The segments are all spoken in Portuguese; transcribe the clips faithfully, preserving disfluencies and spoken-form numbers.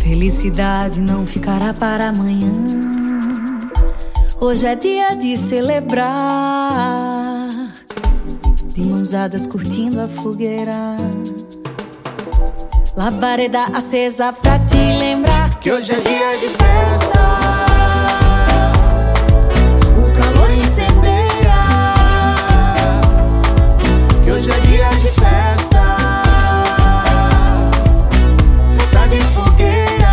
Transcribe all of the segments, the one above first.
Felicidade não ficará para amanhã. Hoje é dia de celebrar, de mãos dadas curtindo a fogueira, labareda acesa pra te lembrar que hoje é dia de festa. O calor incendeia, que hoje é dia de festa. Festa de fogueira.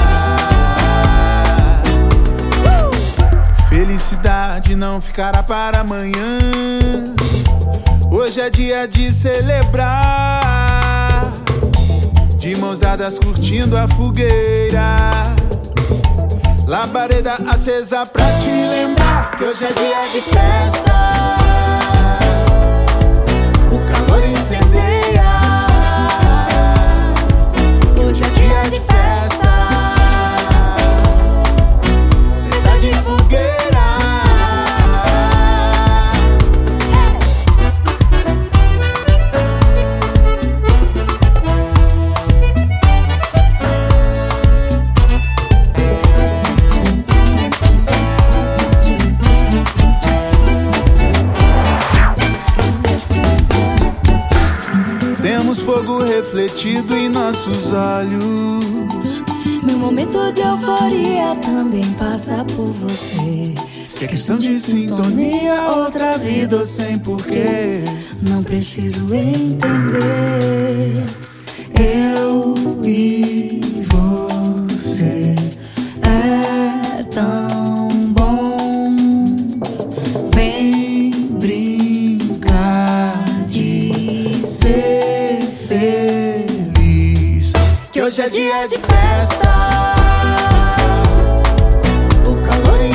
uh! Felicidade não ficará para amanhã. Hoje é dia de celebrar, de mãos dadas curtindo a fogueira, labareda acesa pra te lembrar que hoje é dia de festa. O calor incendeia, hoje é dia de festa. Festa de fogueira. Temos fogo refletido em nossos olhos. Meu momento de euforia também passa por você. Se é questão de sintonia, outra vida ou sem porquê, não preciso entender. Eu e você é tão bom. Vem brincar de ser feliz, que hoje é dia de festa. O calor